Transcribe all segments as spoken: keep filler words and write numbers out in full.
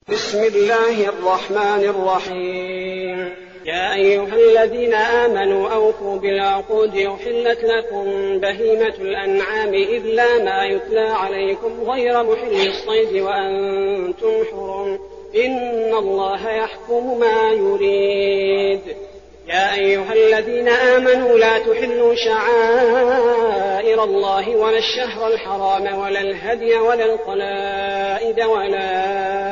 بسم الله الرحمن الرحيم. يا أيها الذين آمنوا أوفوا بالعقود أحلت لكم بهيمة الأنعام إلا ما يتلى عليكم غير محل الصيد وأنتم حرم إن الله يحكم ما يريد. يا أيها الذين آمنوا لا تحلوا شعائر الله ولا الشهر الحرام ولا الهدي ولا القلائد ولا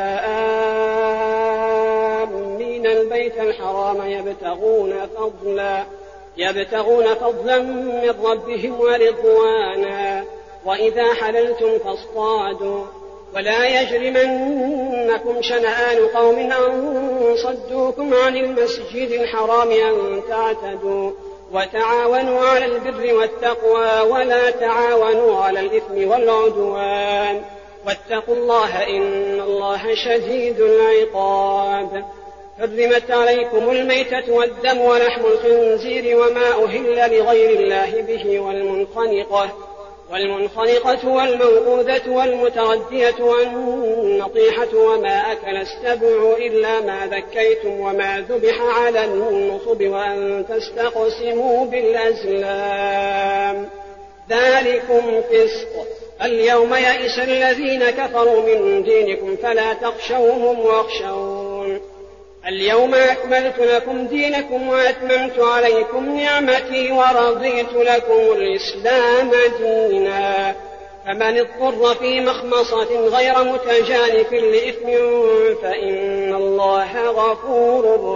آمين البيت الحرام يبتغون فضلا يبتغون فضلا من ربهم ورضوانا وإذا حللتم فاصطادوا ولا يجرمنكم شنآن قوم أن صدوكم عن المسجد الحرام أن تعتدوا وتعاونوا على البر والتقوى ولا تعاونوا على الإثم والعدوان واتقوا الله إن الله شديد العقاب. حرمت عليكم الميتة والدم ولحم الخنزير وما أهل لغير الله به والمنخنقة والمنخنقة والموقوذة والمتردية والنطيحة وما أكل السبع إلا ما ذكيتم وما ذبح على النصب وأن تستقسموا بالأزلام ذلكم فسق. اليوم يئس الذين كفروا من دينكم فلا تخشوهم واخشون. اليوم أكملت لكم دينكم وأتممت عليكم نعمتي ورضيت لكم الإسلام دينا. فمن اضطر في مخمصة غير متجانف لإثم فإن الله غفور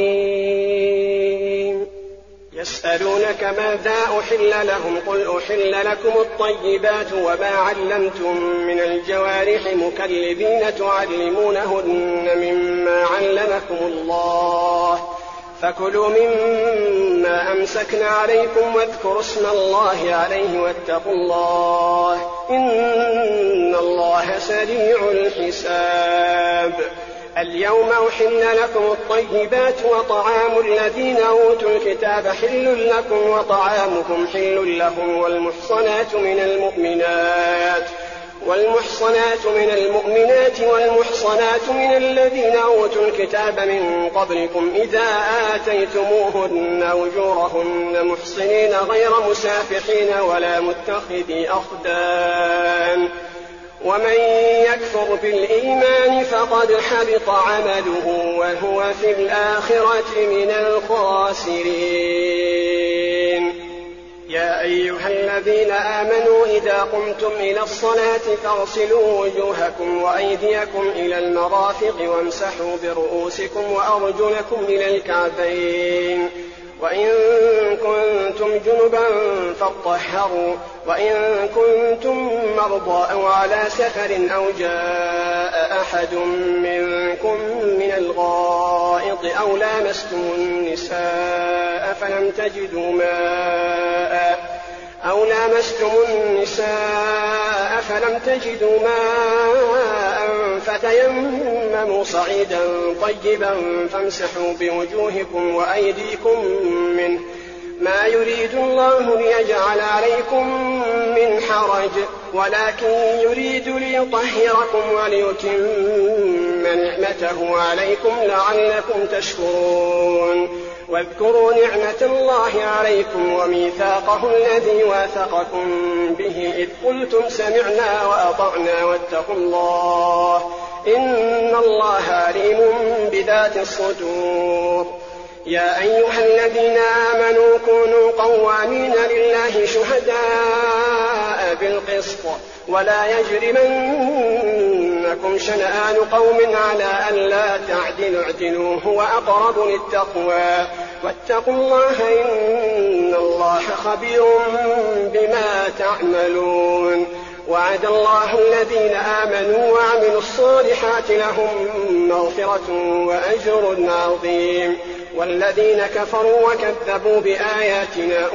رحيم. يسألونك ماذا أحل لهم قل أحل لكم الطيبات وما علمتم من الجوارح مكلبين تعلمونهن مما علمكم الله فكلوا مما أمسكنا عليكم واذكروا اسم الله عليه واتقوا الله إن الله سريع الحساب. اليوم أحل لكم الطيبات وطعام الذين أوتوا الكتاب حل لكم وطعامكم حل لهم والمحصنات من المؤمنات والمحصنات من المؤمنات والمحصنات من الذين أوتوا الكتاب من قبلكم إذا آتيتموهن أجورهن محصنين غير مسافحين ولا متخذي أخدان ومن يكفر بالإيمان فقد حبط عمله وهو في الآخرة من الخاسرين. يا أيها الذين آمنوا إذا قمتم إلى الصلاة فاغسلوا وجوهكم وأيديكم إلى المرافق وامسحوا برؤوسكم وأرجلكم إلى الكعبين وإن كنتم جنبا فاطهروا وإن كنتم مرضى أو على سفر أو جاء أحد منكم من الغائط أو لامستم النساء فلم تجدوا ماء أو لامستم النساء فلم تجدوا ماء فتيمموا صعيدا طيبا فامسحوا بوجوهكم وأيديكم منه ما يريد الله ليجعل عليكم من حرج ولكن يريد ليطهركم وليتم نعمته عليكم لعلكم تشكرون. واذكروا نعمة الله عليكم وميثاقه الذي واثقكم به إذ قلتم سمعنا وأطعنا واتقوا الله إن الله عليم بذات الصدور. يا أيها الذين آمنوا كونوا قوامين لله شهداء بالقسط ولا يجرمنكم شنآن قوم على ألا تعدلوا اعدلوا هو أقرب للتقوى واتقوا الله إن الله خبير بما تعملون. وعد الله الذين آمنوا وعملوا الصالحات لهم مغفرة وأجر عظيم والذين كفروا وكذبوا بآياتنا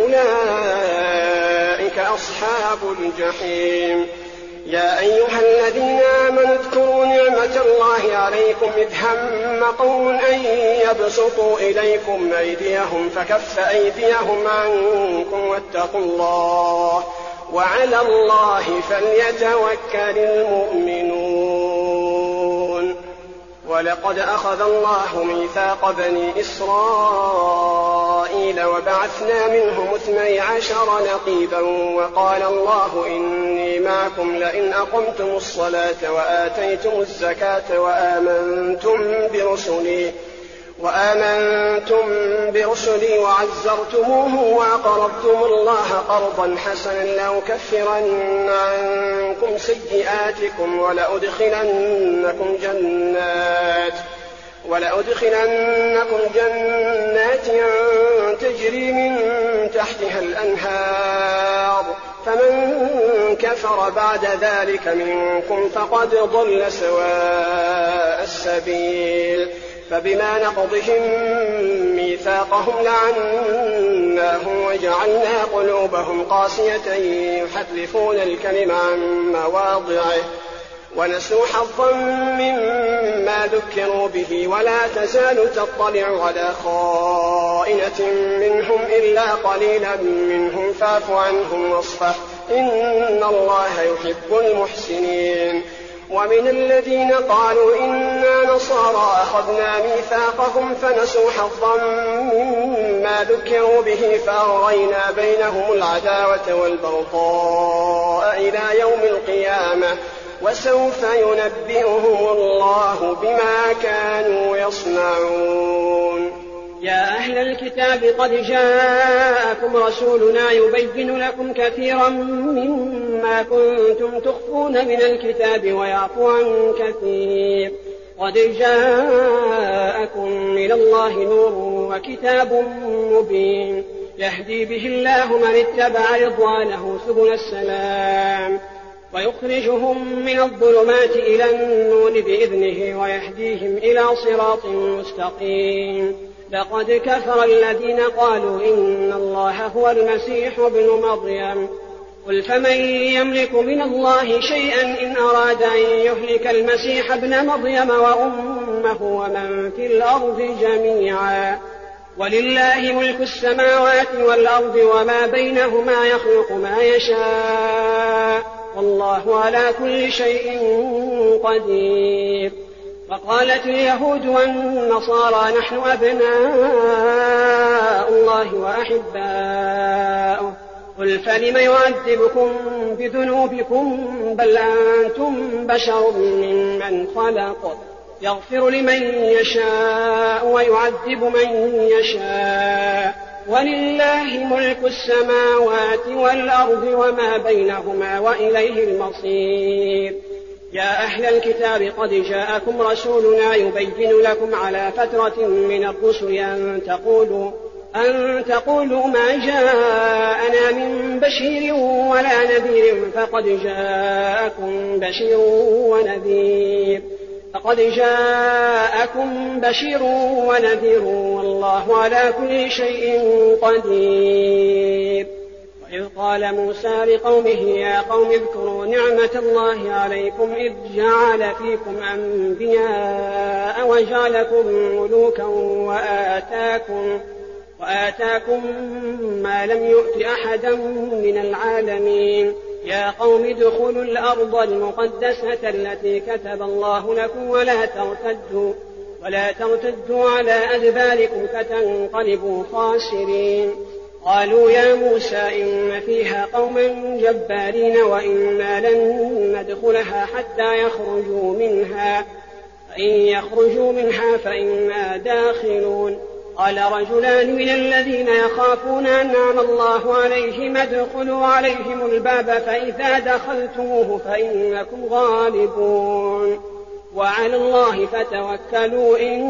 أولئك أصحاب الجحيم. يا أيها الذين آمنوا اذكروا نعمة الله عليكم إذ هم قوم أن يبسطوا إليكم أيديهم فكف أيديهم عنكم واتقوا الله وعلى الله فليتوكل المؤمنون. ولقد أخذ الله ميثاق بني إسرائيل وبعثنا منهم اثني عشر نقيبا وقال الله إني معكم لئن أقمتم الصلاة وآتيتم الزكاة وآمنتم برسلي وآمنتم برسلي وعزرتموه وأقرضتم الله قرضا حسنا لأكفرن عنكم سيئاتكم ولأدخلنكم جنات ولأدخلنكم جنات تجري من تحتها الأنهار فمن كفر بعد ذلك منكم فقد ضل سواء السبيل فبما نقضهم ميثاقهم لعناهم وجعلنا قلوبهم قاسية يحرفون الكلم عن مواضعه ونسوا حظا مما ذكروا به ولا تزال تطلع على خائنة منهم إلا قليلا منهم فاعف عنهم واصفح إن الله يحب المحسنين. ومن الذين قالوا إنا نصارى أخذنا ميثاقهم فنسوا حظا مما ذكروا به فأغرينا بينهم العداوة والبغضاء إلى يوم القيامة وسوف ينبئهم الله بما كانوا يصنعون. يا أهل الكتاب قد جاءكم رسولنا يبين لكم كثيرا مما كنتم تخفون من الكتاب ويعفو عن كثير قد جاءكم من الله نور وكتاب مبين يهدي به الله من اتبع رضوانه سبل السلام ويخرجهم من الظلمات إلى النور بإذنه ويهديهم إلى صراط مستقيم. لقد كفر الذين قالوا إن الله هو المسيح ابن مريم قل فمن يملك من الله شيئا إن أراد أن يهلك المسيح ابن مريم وأمه ومن في الأرض جميعا ولله ملك السماوات والأرض وما بينهما يخلق ما يشاء والله على كل شيء قدير. وقالت اليهود والنصارى نحن أبناء الله وأحباؤه قل فلم يعذبكم بذنوبكم بل أنتم بشر ممن خلق يغفر لمن يشاء ويعذب من يشاء ولله ملك السماوات والأرض وما بينهما وإليه المصير. يا أهل الكتاب قد جاءكم رسولنا يبين لكم على فترة من الرسل أن تقولوا, أن تقولوا ما جاءنا من بشير ولا نذير فقد جاءكم بشير ونذير فقد جاءكم بشير ونذير والله على كل شيء قدير. وإذ قال موسى لقومه يا قوم اذكروا نعمة الله عليكم إذ جعل فيكم أنبياء وجعلكم ملوكا وآتاكم, وآتاكم ما لم يؤت أحدا من العالمين. يا قوم ادخلوا الأرض المقدسة التي كتب الله لكم ولا ترتدوا, ولا ترتدوا على أدباركم فتنقلبوا خاسرين. قالوا يا موسى إن فيها قوما جبارين وإنا لن ندخلها حتى يخرجوا منها فإن يخرجوا منها فإنا داخلون. قال رجلان من الذين يخافون أنعم الله عليهم ادخلوا عليهم الباب فإذا دخلتموه فإنكم غالبون وعلى الله فتوكلوا إن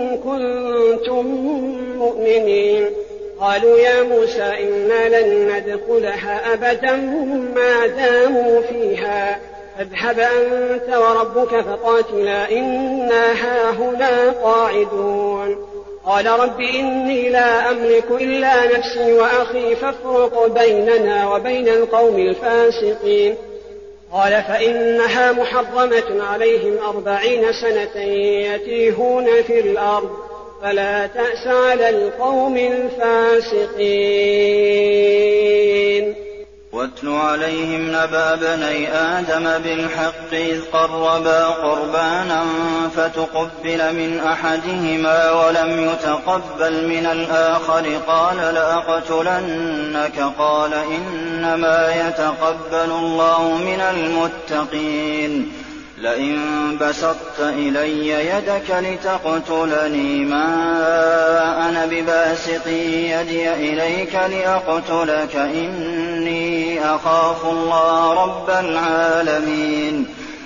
كنتم مؤمنين. قالوا يا موسى إنا لن ندخلها أبدا ما داموا فيها فاذهب أنت وربك فقاتلا إنا هاهنا قاعدون. قال رب إني لا أملك إلا نفسي وأخي فافرق بيننا وبين القوم الفاسقين. قال فإنها محرمة عليهم أربعين سنة يتيهون في الأرض فلا تأس على القوم الفاسقين. واتل عليهم نبأ بني آدم بالحق إذ قربا قربانا فتقبل من أحدهما ولم يتقبل من الآخر قال لأقتلنك قال إنما يتقبل الله من المتقين لئن بسطت إلي يدك لتقتلني ما أنا بباسط يدي إليك لأقتلك إني أخاف الله رب العالمين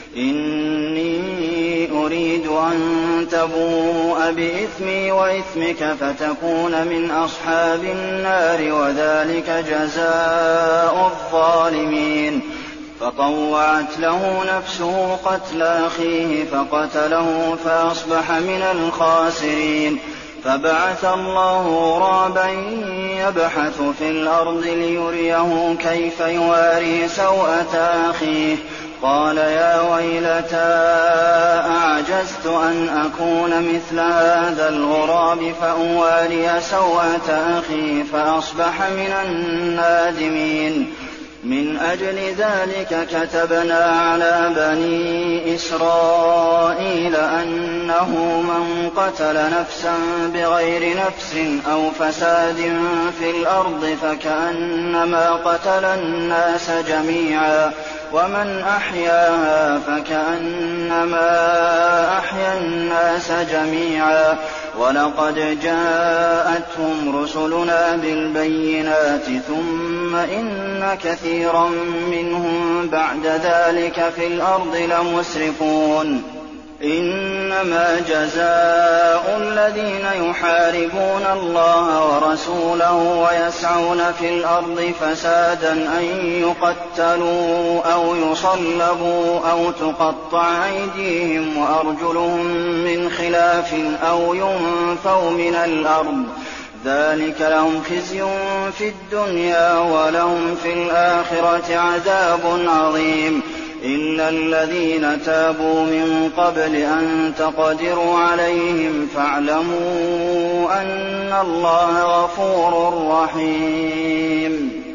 إني أريد أن تبوء بإثمي وإثمك فتكون من أصحاب النار وذلك جزاء الظالمين فطوعت له نفسه قتل أخيه فقتله فأصبح من الخاسرين فبعث الله غرابا يبحث في الأرض ليريه كيف يواري سوءة أخيه قال يا ويلتى أعجزت أن أكون مثل هذا الغراب فأواري سوءة أخي فأصبح من النادمين من أجل ذلك كتبنا على بني إسرائيل أنه من قتل نفسا بغير نفس أو فساد في الأرض فكأنما قتل الناس جميعا ومن أحياها فكأنما أحيا الناس جميعا ولقد جاءتهم رسلنا بالبينات ثم إن كثيرا منهم بعد ذلك في الأرض لمسرفون إنما جزاء الذين يحاربون الله ورسوله ويسعون في الأرض فسادا أن يقتلوا أو يصلبوا أو تقطع أيديهم وأرجلهم من خلاف أو ينفوا من الأرض ذلك لهم خزي في الدنيا ولهم في الآخرة عذاب عظيم إلا الذين تابوا من قبل أن تقدروا عليهم فاعلموا أن الله غفور رحيم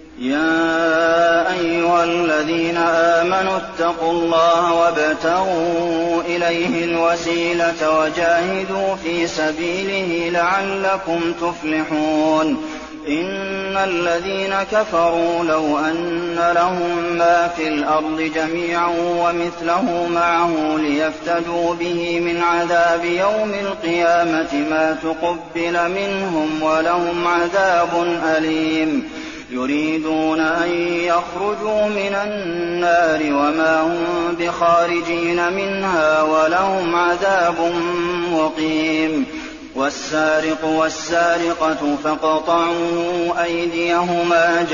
يا أيها الذين آمنوا اتقوا الله وابتغوا إليه الوسيلة وجاهدوا في سبيله لعلكم تفلحون إن الذين كفروا لو أن لهم ما في الأرض جميعا ومثله معه ليفتدوا به من عذاب يوم القيامة ما تقبل منهم ولهم عذاب أليم يريدون أن يخرجوا من النار وما هم بخارجين منها ولهم عذاب مقيم والسارق والسارقة فاقطعوا أيديهما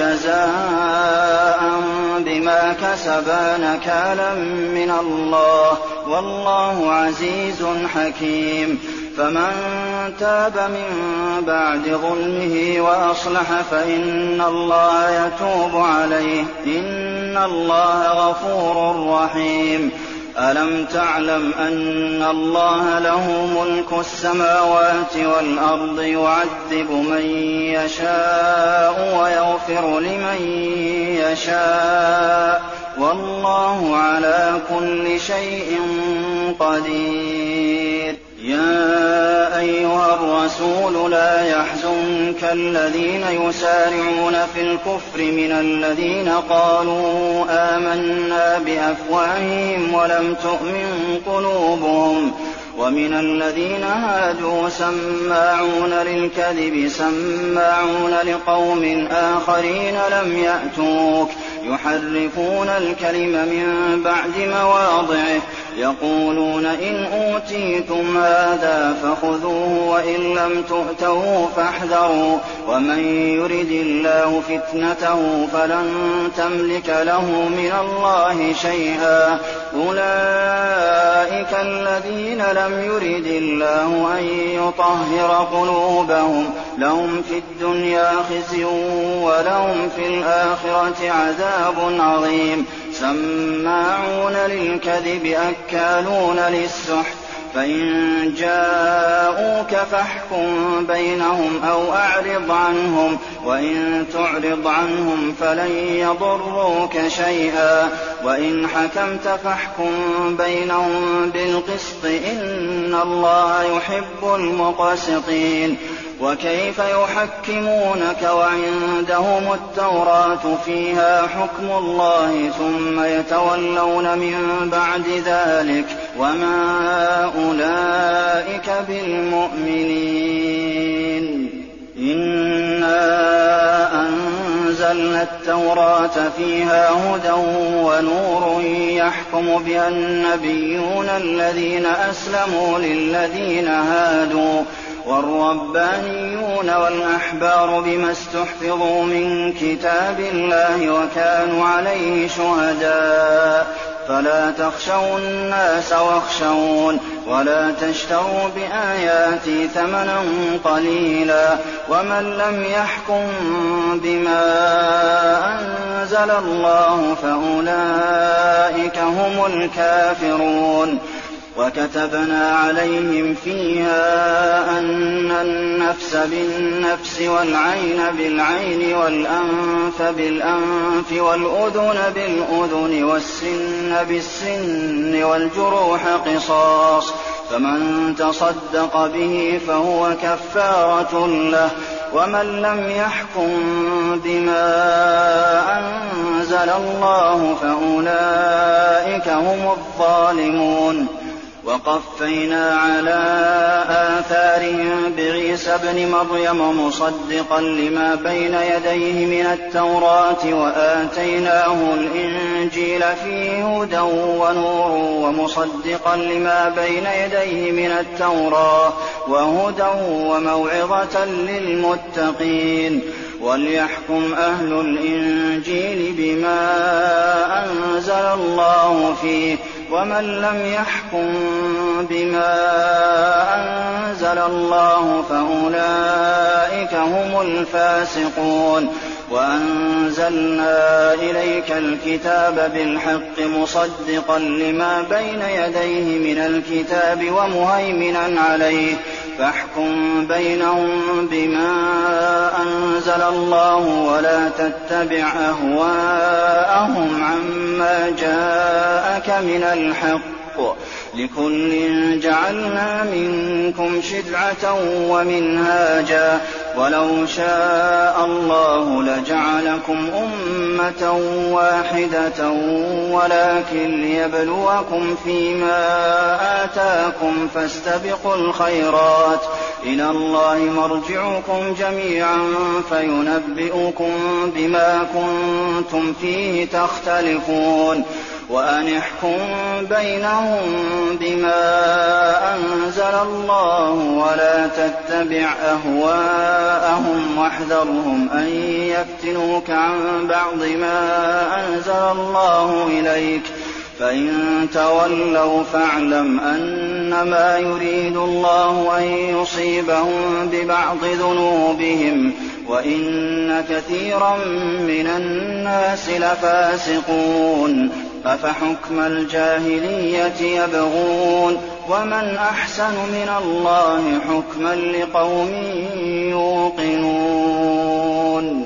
جزاء بما كسبا نكالا من الله والله عزيز حكيم فمن تاب من بعد ظلمه وأصلح فإن الله يتوب عليه إن الله غفور رحيم ألم تعلم أن الله له ملك السماوات والأرض يعذب من يشاء ويغفر لمن يشاء والله على كل شيء قدير يا أيها الرسول لا يحزنك الذين يسارعون في الكفر من الذين قالوا آمنا بأفواههم ولم تؤمن قلوبهم ومن الذين هادوا سماعون للكذب سماعون لقوم آخرين لم يأتوك يحرفون الكلم من بعد مواضعه يقولون إن أوتيتم هذا فخذوه وإن لم تؤتوه فاحذروا ومن يرد الله فتنته فلن تملك له من الله شيئا أولئك الذين لم يرد الله أن يطهر قلوبهم لهم في الدنيا خزي ولهم في الآخرة عذاب عظيم سماعون للكذب أكالون للسحت فإن جاءوك فاحكم بينهم أو أعرض عنهم، وإن تعرض عنهم فلن يضروك شيئا، وإن حكمت فاحكم بينهم بالقسط إن الله يحب المقسطين. وكيف يحكمونك وعندهم التوراة فيها حكم الله ثم يتولون من بعد ذلك وما أولئك بالمؤمنين. إنا أنزلنا التوراة فيها هدى ونور يحكم بها النبيون الذين أسلموا للذين هادوا والربانيون والأحبار بما استحفظوا من كتاب الله وكانوا عليه شهداء. فلا تخشوا الناس واخشون ولا تشتروا بآياتي ثمنا قليلا. ومن لم يحكم بما أنزل الله فأولئك هم الكافرون. وكتبنا عليهم فيها أن النفس بالنفس والعين بالعين والأنف بالأنف والأذن بالأذن والسن بالسن والجروح قصاص، فمن تصدق به فهو كفارة له. ومن لم يحكم بما أنزل الله فأولئك هم الظالمون. وقفينا على آثارهم بعيسى ابن مريم مصدقا لما بين يديه من التوراة وآتيناه الإنجيل فيه هدى ونور ومصدقا لما بين يديه من التوراة وهدى وموعظة للمتقين. وليحكم أهل الإنجيل بما أنزل الله فيه، ومن لم يحكم بما أنزل الله فأولئك هم الفاسقون. وأنزلنا إليك الكتاب بالحق مصدقا لما بين يديه من الكتاب ومهيمنا عليه، فاحكم بينهم بما أنزل الله ولا تتبع أهواءهم عما جاءك من الحق. لكل جعلنا منكم شرعة ومنهاجا، ولو شاء الله لجعلكم أمة واحدة ولكن ليبلوكم فيما آتاكم فاستبقوا الخيرات، إلى الله مرجعكم جميعا فينبئكم بما كنتم فيه تختلفون. وأن احكم بينهم بما أنزل الله ولا تتبع أهواءهم واحذرهم أن يفتنوك عن بعض ما أنزل الله إليك، فإن تولوا فاعلم أنما يريد الله أن يصيبهم ببعض ذنوبهم وإن كثيرا من الناس لفاسقون. أفحكم الجاهلية يبغون ومن أحسن من الله حكما لقوم يوقنون.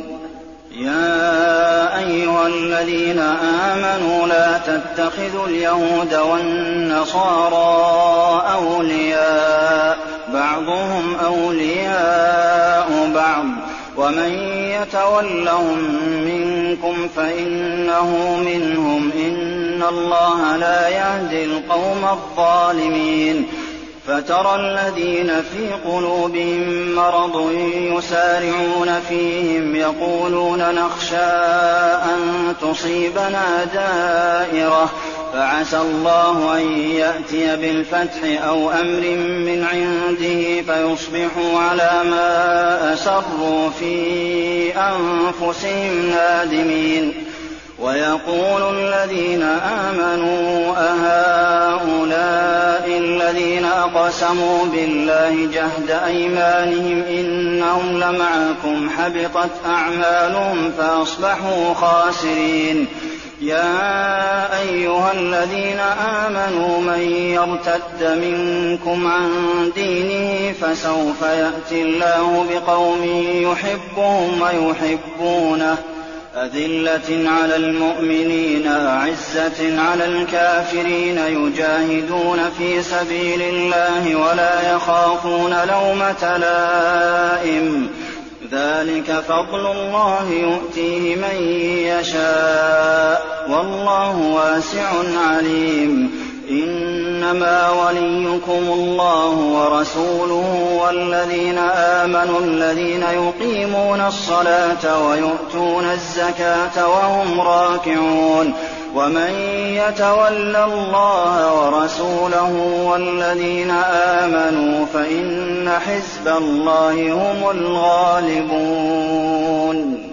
يا أيها الذين آمنوا لا تتخذوا اليهود والنصارى أولياء بعضهم أولياء بعض ومن يتولهم منكم فإنه منهم إن الله لا يهدي القوم الظالمين. فترى الذين في قلوبهم مرض يسارعون فيهم يقولون نخشى أن تصيبنا دائرة فعسى الله أن يأتي بالفتح أو أمر من عنده فيصبحوا على ما أسروا في أنفسهم نادمين. ويقول الذين آمنوا أهؤلاء الذين أقسموا بالله جهد أيمانهم إنهم لمعكم حبطت أعمالهم فأصبحوا خاسرين. يَا أَيُّهَا الَّذِينَ آمَنُوا مَن يَرْتَدَّ مِنكُمْ عَن دِينِهِ فَسَوْفَ يَأْتِي اللَّهُ بِقَوْمٍ يُحِبُّهُمْ وَيُحِبُّونَهُ أَذِلَّةٍ عَلَى الْمُؤْمِنِينَ أَعِزَّةٍ عَلَى الْكَافِرِينَ يُجَاهِدُونَ فِي سَبِيلِ اللَّهِ وَلَا يَخَافُونَ لَوْمَةَ لَائِمٍ ۚ ذَٰلِكَ فَضْلُ اللَّهِ يُؤْتِيهِ مَن يَشَاءُ ۗ وَاللَّهُ وَاسِعٌ عَلِيمٌ. إِنَّمَا وَلِيُّكُمُ اللَّهُ وَرَسُولُهُ وَالَّذِينَ آمَنُوا الَّذِينَ يُقِيمُونَ الصَّلَاةَ وَيُؤْتُونَ الزَّكَاةَ وَهُمْ رَاكِعُونَ ۚ وَمَن يَتَوَلَّ اللَّهَ وَرَسُولَهُ وَالَّذِينَ آمَنُوا فَإِنَّ حِزْبَ اللَّهِ هُمُ الْغَالِبُونَ.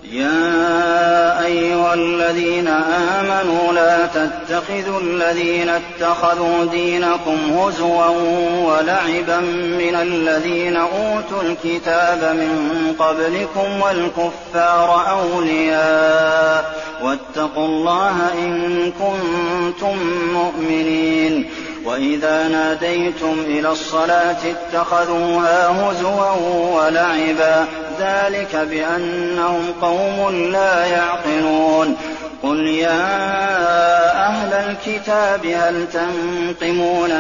يَا أَيُّهَا الَّذِينَ آمَنُوا لَا تَتَّخِذُوا الَّذِينَ اتَّخَذُوا دِينَكُمْ هُزُوًا وَلَعِبًا مِّنَ الَّذِينَ أُوتُوا الْكِتَابَ مِن قَبْلِكُمْ وَالْكُفَّارَ أَوْلِيَاءَ ۚ وَاتَّقُوا اللَّهَ إِن كُنتُم مُّؤْمِنِينَ. وَإِذَا نَادَيْتُمْ إِلَى الصَّلَاةِ اتَّخَذُوهَا هُزُوًا وَلَعِبًا ۚ ذَٰلِكَ بِأَنَّهُمْ قَوْمٌ لَّا يَعْقِلُونَ. قُلْ يَا أَهْلَ الْكِتَابِ هَلْ تَنقِمُونَ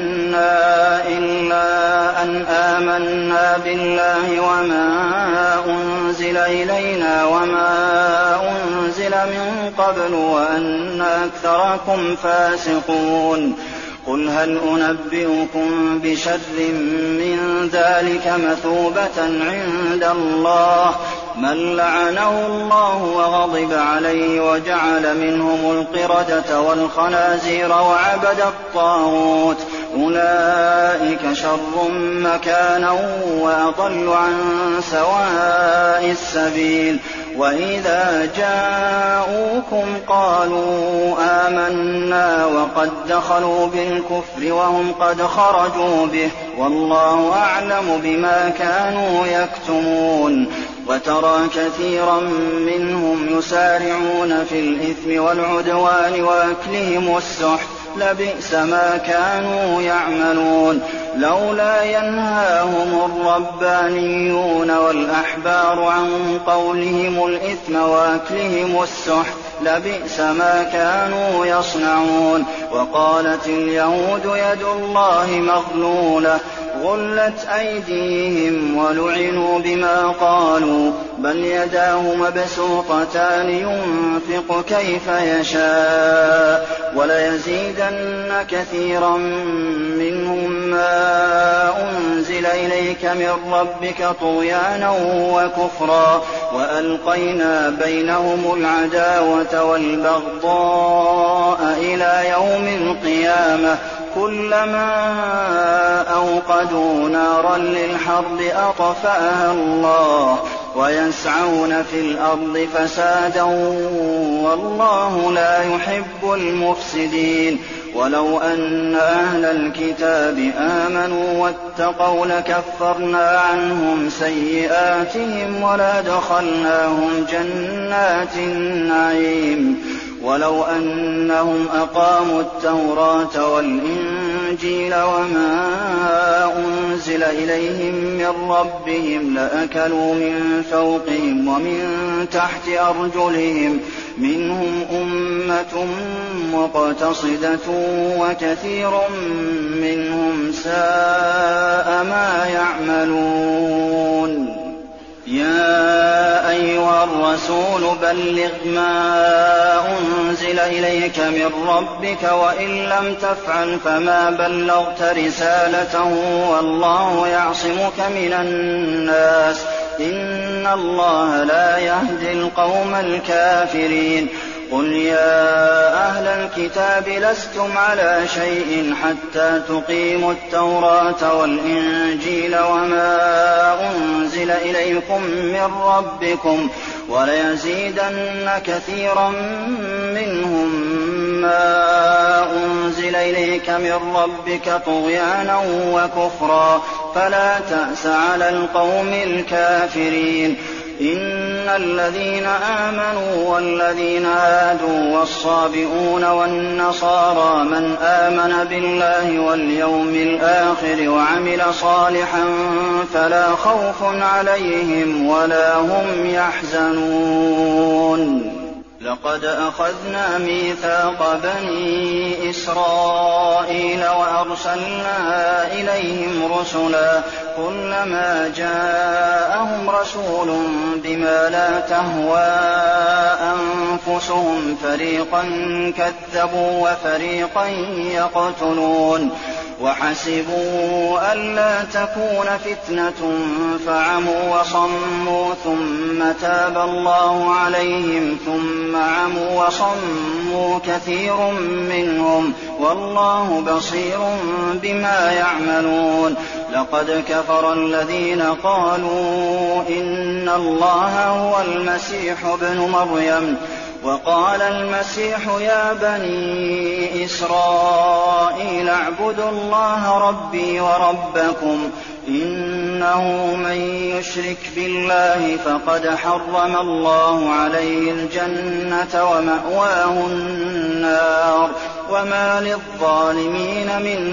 مِنَّا إِلَّا أَنْ آمَنَّا بِاللَّهِ وَمَا أُنزِلَ إِلَيْنَا وَمَا أُنزِلَ مِن قَبْلُ وَأَنَّ أَكْثَرَكُمْ فَاسِقُونَ. قُلْ هَلْ أُنَبِّئُكُم بِشَرٍّ مِّن ذَٰلِكَ مَثُوبَةً عِندَ اللَّهِ مَن لَّعَنَهُ اللَّهُ وَغَضِبَ عَلَيْهِ وَجَعَلَ مِنْهُمُ الْقِرَدَةَ وَالْخَنَازِيرَ وَعَبَدَ الطَّاغُوتَ ۚ أُولَٰئِكَ شَرٌّ مَّكَانًا وَأَضَلُّ عَن سَوَاءِ السَّبِيلِ. وَإِذَا جَاءُوكُمْ قَالُوا آمَنَّا وَقَد دَّخَلُوا بِالْكُفْرِ وَهُمْ قَدْ خَرَجُوا بِهِ ۚ وَاللَّهُ أَعْلَمُ بِمَا كَانُوا يَكْتُمُونَ. وَتَرَىٰ كَثِيرًا مِّنْهُمْ يُسَارِعُونَ فِي الْإِثْمِ وَالْعُدْوَانِ وَأَكْلِهِمُ السُّحْتَ ۚ لَبِئْسَ مَا كَانُوا يَعْمَلُونَ. لَوْلَا يَنْهَاهُمُ الرَّبَّانِيُّونَ وَالْأَحْبَارُ عَن قَوْلِهِمُ الْإِثْمَ وَأَكْلِهِمُ السُّحْتَ لَبِئْسَ ما كانوا يصنعون. وقالت اليهود يد الله مغلولة غلت أيديهم ولعنوا بما قالوا بل يداه مبسوطتان ينفق كيف يشاء وليزيدن كثيرا منهم ما أنزل إليك من ربك طغيانا وكفرا وألقينا بينهم العداوة والبغضاء إلى يوم القيامة كلما أوقدوا نارا للحرب أطفأها الله ويسعون في الأرض فسادا والله لا يحب المفسدين. ولو أن أهل الكتاب آمنوا واتقوا لكفرنا عنهم سيئاتهم ولأدخلناهم جنات النعيم. ولو أنهم أقاموا التوراة والإنجيل وما أنزل إليهم من ربهم لأكلوا من فوقهم ومن تحت أرجلهم منهم أمة مقتصدة وكثير منهم ساء ما يعملون. يا أيها الرسول بلغ ما أنزل إليك من ربك وإن لم تفعل فما بلغت رسالته والله يعصمك من الناس إن الله لا يهدي القوم الكافرين. قل يا أهل الكتاب لستم على شيء حتى تقيموا التوراة والإنجيل وما أنزل إليكم من ربكم وليزيدن كثيرا منهم ما أنزل إليك من ربك طغيانا وكفرا فلا تأس على القوم الكافرين. إن الذين آمنوا والذين هادوا والصابئون والنصارى من آمن بالله واليوم الآخر وعمل صالحا فلا خوف عليهم ولا هم يحزنون لقد أخذنا ميثاق بني إسرائيل وأرسلنا إليهم رسلا كلما جاءهم رسول بما لا تهوى أنفسهم فريقا كذبوا وفريقا يقتلون وحسبوا ألا تكون فتنة فعموا وصموا ثم تاب الله عليهم ثم عموا وصموا كثير منهم والله بصير بما يعملون لقد كفر الذين قالوا إن الله هو المسيح ابن مريم وقال المسيح يا بني إسرائيل اعبدوا الله ربي وربكم إنه من يشرك بالله فقد حرم الله عليه الجنة ومأواه النار وما للظالمين من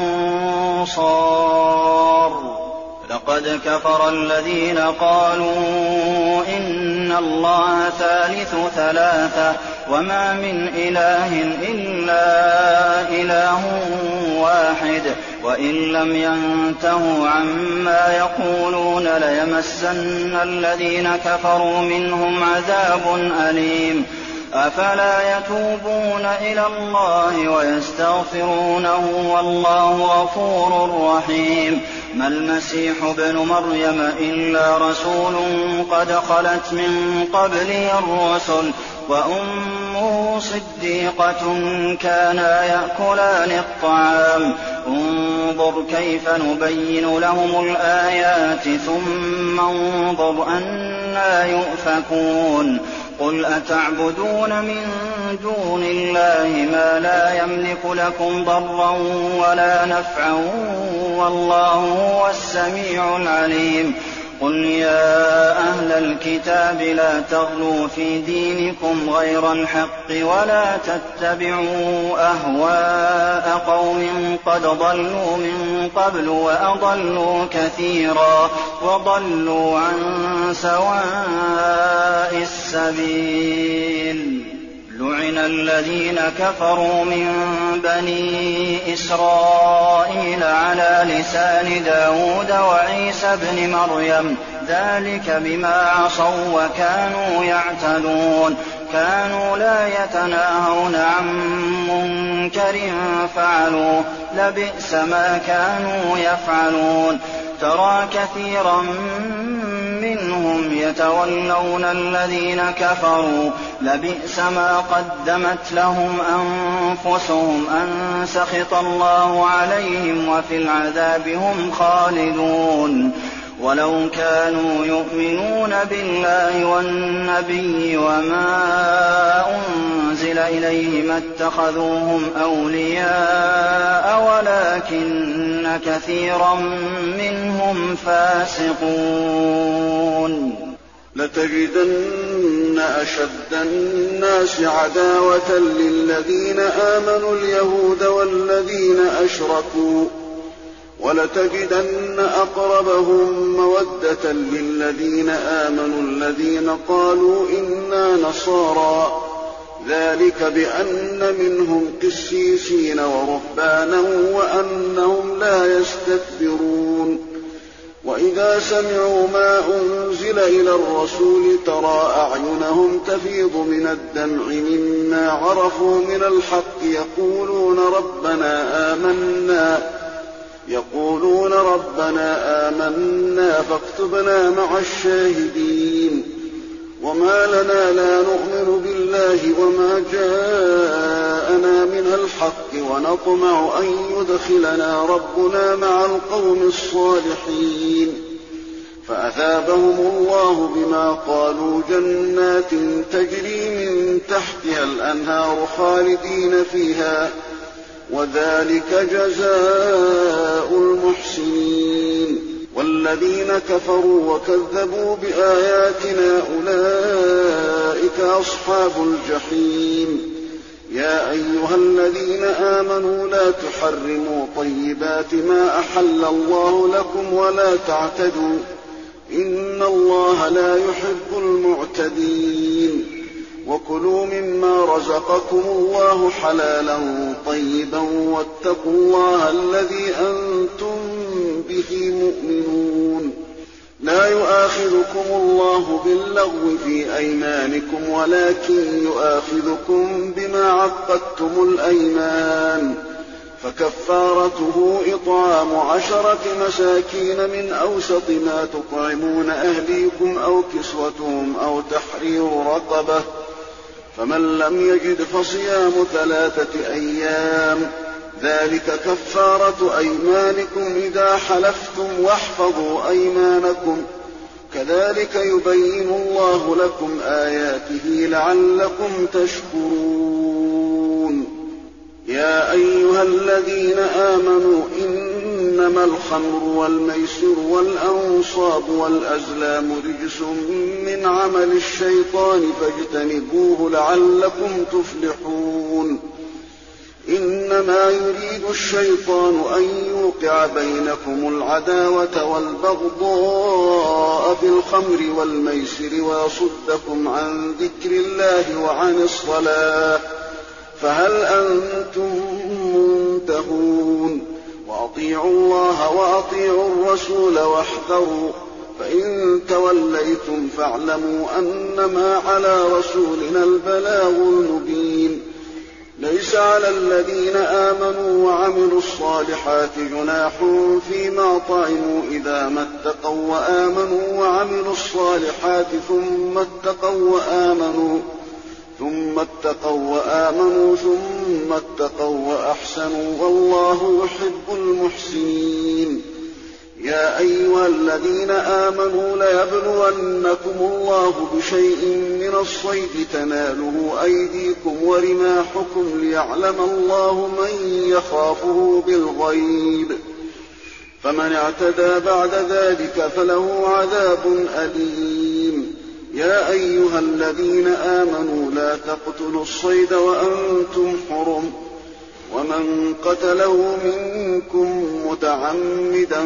أنصار لقد كفر الذين قالوا إن الله ثالث ثلاثة وما من إله إلا إله واحد وإن لم ينتهوا عما يقولون ليمسن الذين كفروا منهم عذاب أليم أفلا يتوبون إلى الله ويستغفرونه والله غفور رحيم ما المسيح ابن مريم إلا رسول قد خلت من قبله الرسل وأمه صديقة كانا يأكلان الطعام انظر كيف نبين لهم الآيات ثم انظر أنى يؤفكون قل أتعبدون من دون الله ما لا يملك لكم ضرا ولا نفعا والله هو السميع العليم قل يا أهل الكتاب لا تغلوا في دينكم غير الحق ولا تتبعوا أهواء قوم قد ضلوا من قبل وأضلوا كثيرا وضلوا عن سواء السبيل لعن الذين كفروا من بني إسرائيل على لسان داود وعيسى بن مريم ذلك بما عصوا وكانوا يعتدون كانوا لا يتناهون عن منكر فعلوه لبئس ما كانوا يفعلون ترى كثيرا منهم يتولون الذين كفروا لبئس ما قدمت لهم أنفسهم أن سخط الله عليهم وفي العذاب هم خالدون ولو كانوا يؤمنون بالله والنبي وما أنزل إليه ما اتخذوهم أولياء ولكن كثيرا منهم فاسقون لتجدن أشد الناس عداوة للذين آمنوا اليهود والذين أشركوا ولتجدن أقربهم مودة للذين آمنوا الذين قالوا إنا نصارى ذلك بأن منهم قسيسين ورهبانا وأنهم لا يستكبرون وإذا سمعوا ما أنزل إلى الرسول ترى أعينهم تفيض من الدمع مما عرفوا من الحق يقولون ربنا آمنا يقولون ربنا آمنا فاكتبنا مع الشاهدين وما لنا لا نؤمن بالله وما جاءنا من الحق ونطمع أن يدخلنا ربنا مع القوم الصالحين فأثابهم الله بما قالوا جنات تجري من تحتها الأنهار خالدين فيها وذلك جزاء المحسنين والذين الذين كفروا وكذبوا بآياتنا أولئك أصحاب الجحيم. يا أيها الذين آمنوا لا تحرموا طيبات ما أحل الله لكم ولا تعتدوا إن الله لا يحب المعتدين. وكلوا مما رزقكم الله حلالا طيبا واتقوا الله الذي أنتم به مؤمنون. لا يؤاخذكم الله باللغو في أيمانكم ولكن يؤاخذكم بما عقدتم الأيمان، فكفارته إطعام عشرة مساكين من أوسط ما تطعمون أهليكم أو كسوتهم أو تحرير رقبة، فمن لم يجد فصيام ثلاثة أيام ذلك كفارة أيمانكم إذا حلفتم واحفظوا أيمانكم كذلك يبين الله لكم آياته لعلكم تشكرون. يا أيها الذين آمنوا إنما الخمر والميسر والأنصاب والأزلام رجس من عمل الشيطان فاجتنبوه لعلكم تفلحون. إنما يريد الشيطان أن يوقع بينكم العداوة والبغضاء في الخمر والميسر ويصدكم عن ذكر الله وعن الصلاة، فهل أنتم منتهون؟ وأطيعوا الله وأطيعوا الرسول واحذروا، فإن توليتم فاعلموا أنما على رسولنا البلاغ المبين. ليس على الذين آمنوا وعملوا الصالحات جناح فيما طعموا إذا ما اتقوا وآمنوا وعملوا الصالحات ثم اتقوا وآمنوا ثم اتقوا وآمنوا ثم اتقوا وأحسنوا والله يحب المحسنين. يا أيها الذين آمنوا ليبلونكم الله بشيء من الصيد تناله أيديكم ورماحكم ليعلم الله من يخافه بالغيب، فمن اعتدى بعد ذلك فله عذاب أليم. يا أيها الذين آمنوا لا تقتلوا الصيد وأنتم حرم، ومن قتله منكم متعمدا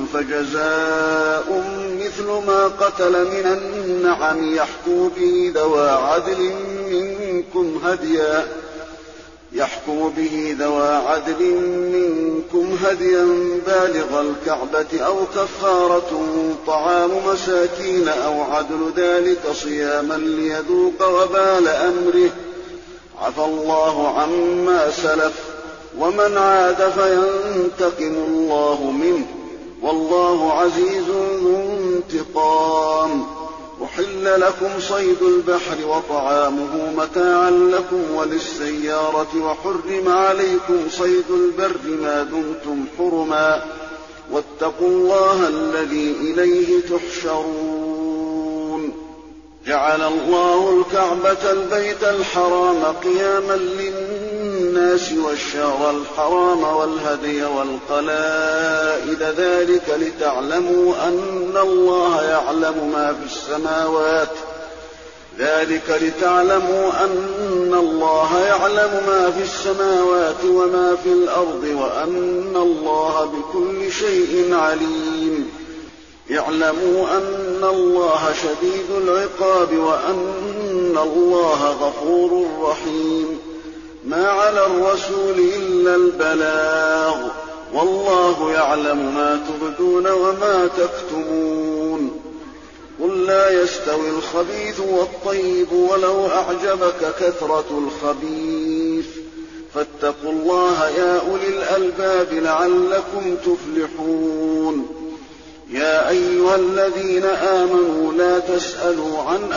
فجزاء مثل ما قتل من النعم يحكم به ذوى عدل منكم هديا يحكم به ذوى عدل منكم هديا بالغ الكعبة أو كفارة طعام مساكين أو عدل ذلك صياما ليذوق وبال أمره، عفى الله عما سلف ومن عاد فينتقم الله منه والله عزيز ذو انتقام. أحل لكم صيد البحر وطعامه متاعا لكم وللسيارة وحرم عليكم صيد البر ما دمتم حرما واتقوا الله الذي إليه تحشرون. جعل الله الكعبة البيت الحرام قياما للناس والشهر الحرام والهدي والقلائد ذلك لتعلموا أن الله يعلم ما في السماوات ذلك لتعلموا أن الله يعلم ما في السماوات وما في الأرض وأن الله بكل شيء عليم. اعلموا أن الله شديد العقاب وأن الله غفور رحيم. ما على الرسول إلا البلاغ والله يعلم ما تبدون وما تكتمون. قل لا يستوي الخبيث والطيب ولو أعجبك كثرة الخبيث فاتقوا الله يا أولي الألباب لعلكم تفلحون. يا أيها الذين آمنوا لا تسألوا عن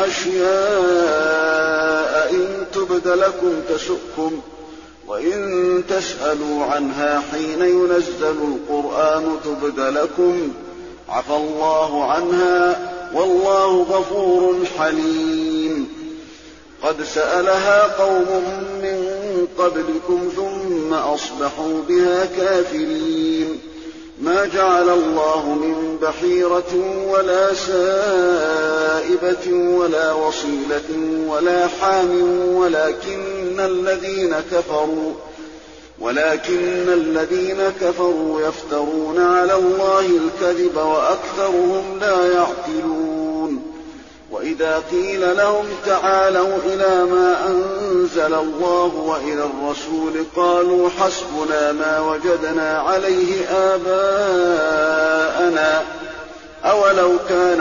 أشياء إن تبد لكم تسؤكم وإن تسألوا عنها حين ينزل القرآن تبد لكم عفى الله عنها والله غفور حليم. قد سألها قوم من قبلكم ثم أصبحوا بها كافرين. ما جعل الله من بحيرة ولا سائبة ولا وصيلة ولا حام ولكن الذين كفروا ولكن الذين كفروا يفترون على الله الكذب وأكثرهم لا يعقلون. وإذا قيل لهم تعالوا إلى ما أنزل الله وإلى الرسول قالوا حسبنا ما وجدنا عليه آباءنا أولو كان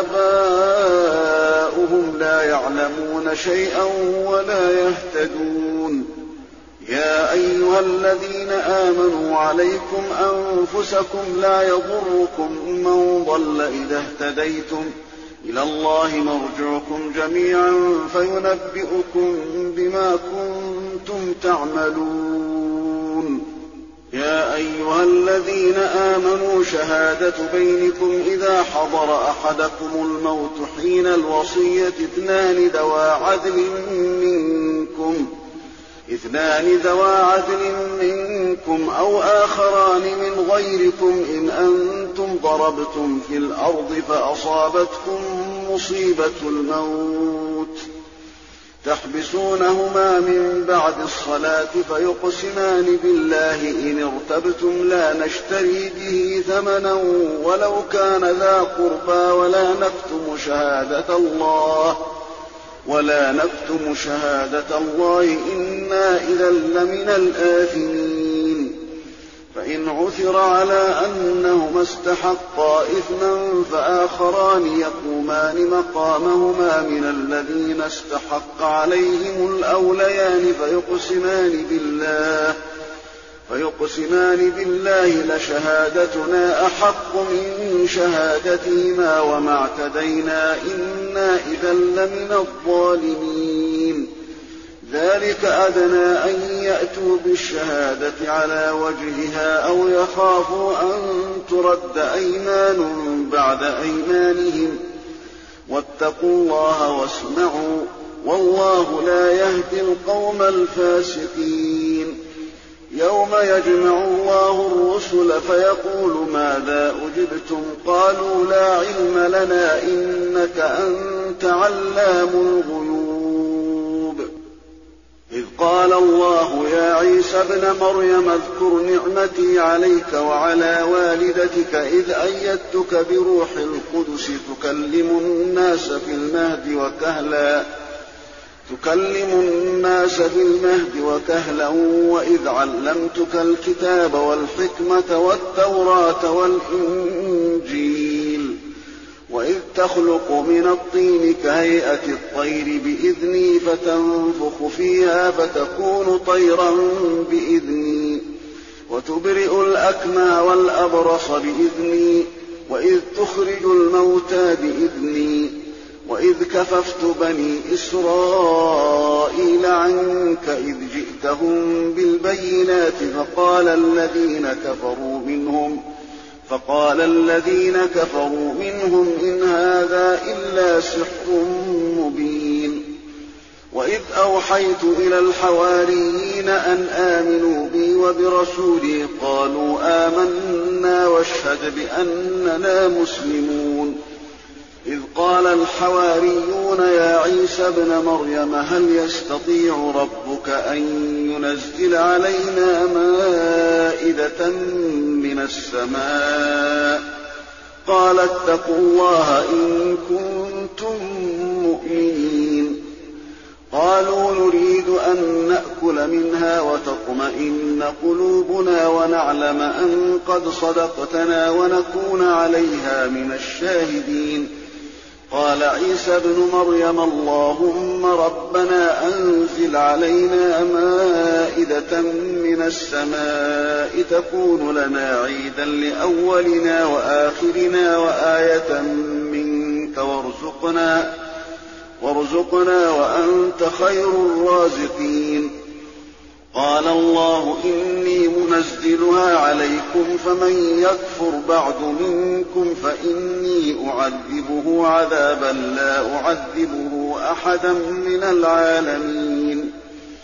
آباؤهم لا يعلمون شيئا ولا يهتدون. يا أيها الذين آمنوا عليكم أنفسكم لا يضركم من ضل إذا اهتديتم إلى الله مرجعكم جميعا فينبئكم بما كنتم تعملون. يا أيها الذين آمنوا شهادة بينكم إذا حضر أحدكم الموت حين الوصية اثنان ذوى عدل منكم اثنان ذوى عدل منكم أو آخران من غيركم إن أنتم ضربتم في الأرض فأصابتكم مصيبة الموت تحبسونهما من بعد الصلاة فيقسمان بالله إن ارتبتم لا نشتري به ثمنا ولو كان ذا قربى ولا نكتم شهادة الله ولا نكتم شهادة الله إنا إذا لمن الآثمين. فإن عثر على أنهما استحقا إثما فآخران يقومان مقامهما من الذين استحق عليهم الأوليان فيقسمان بالله فيقسمان بالله لشهادتنا أحق من شهادتهما وما اعتدينا إنا إذا لمن الظالمين. ذلك أدنى أن يأتوا بالشهادة على وجهها أو يخافوا أن ترد أيمان بعد أيمانهم واتقوا الله واسمعوا والله لا يهدي القوم الفاسقين. يوم يجمع الله الرسل فيقول ماذا أجبتم قالوا لا علم لنا إنك أنت علام الغيوب. إذ قال الله يا عيسى ابن مريم اذكر نعمتي عليك وعلى والدتك إذ أيدتك بروح القدس تكلم الناس في المهد وكهلا تكلم الناس في المهد وكهلا وإذ علمتك الكتاب والحكمة والتوراة والإنجيل وإذ تخلق من الطين كهيئة الطير بإذني فتنفخ فيها فتكون طيرا بإذني وتبرئ الأكمى والأبرص بإذني وإذ تخرج الموتى بإذني وإذ كففت بني إسرائيل عنك إذ جئتهم بالبينات فقال الذين كفروا منهم فقال الذين كفروا منهم إن هذا إلا سحر مبين. وإذ أوحيت إلى الحواريين أن آمنوا بي وبرسولي قالوا آمنا واشهد بأننا مسلمون. إذ قال الحواريون يا عيسى ابن مريم هل يستطيع ربك أن ينزل علينا مائدة من السماء قال اتقوا الله إن كنتم مؤمنين. قالوا نريد أن نأكل منها وتطمئن قلوبنا ونعلم أن قد صدقتنا ونكون عليها من الشاهدين. قال عيسى ابن مريم اللهم ربنا أنزل علينا مائدة من السماء تكون لنا عيدا لأولنا وآخرنا وآية منك وارزقنا وارزقنا وأنت خير الرازقين. قال الله إني منزلها عليكم فمن يكفر بعد منكم فإني أعذبه عذابا لا أعذبه أحدا من العالمين.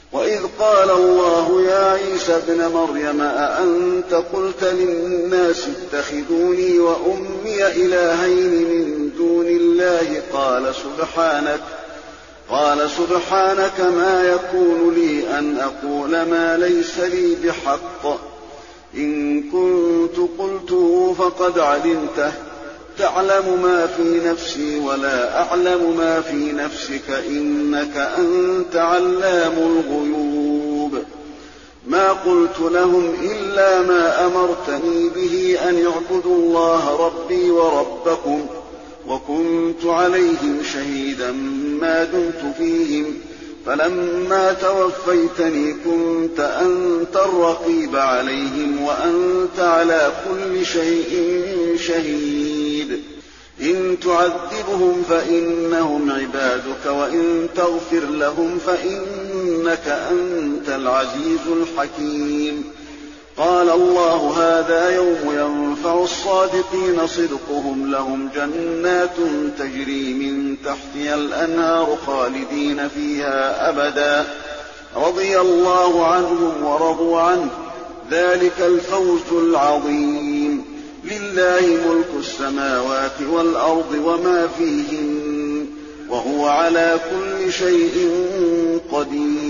وإذ قال الله يا عيسى ابن مريم أأنت قلت للناس اتخذوني وأمي إلهين من دون الله قال سبحانك قال سبحانك ما يكون لي أن أقول ما ليس لي بحق إن كنت قلته فقد علمته تعلم ما في نفسي ولا أعلم ما في نفسك إنك أنت علام الغيوب ما قلت لهم إلا ما أمرتني به أن يعبدوا الله ربي وربكم وكنت عليهم شهيدا ما دمت فيهم فلما توفيتني كنت أنت الرقيب عليهم وأنت على كل شيء شهيد إن تعذبهم فإنهم عبادك وإن تغفر لهم فإنك أنت العزيز الحكيم قال الله هذا يوم ينفع الصادقين صدقهم لهم جنات تجري من تحتها الأنهار خالدين فيها أبدا رضي الله عنهم ورضوا عنه ذلك الفوز العظيم لله ملك السماوات والأرض وما فيهن وهو على كل شيء قدير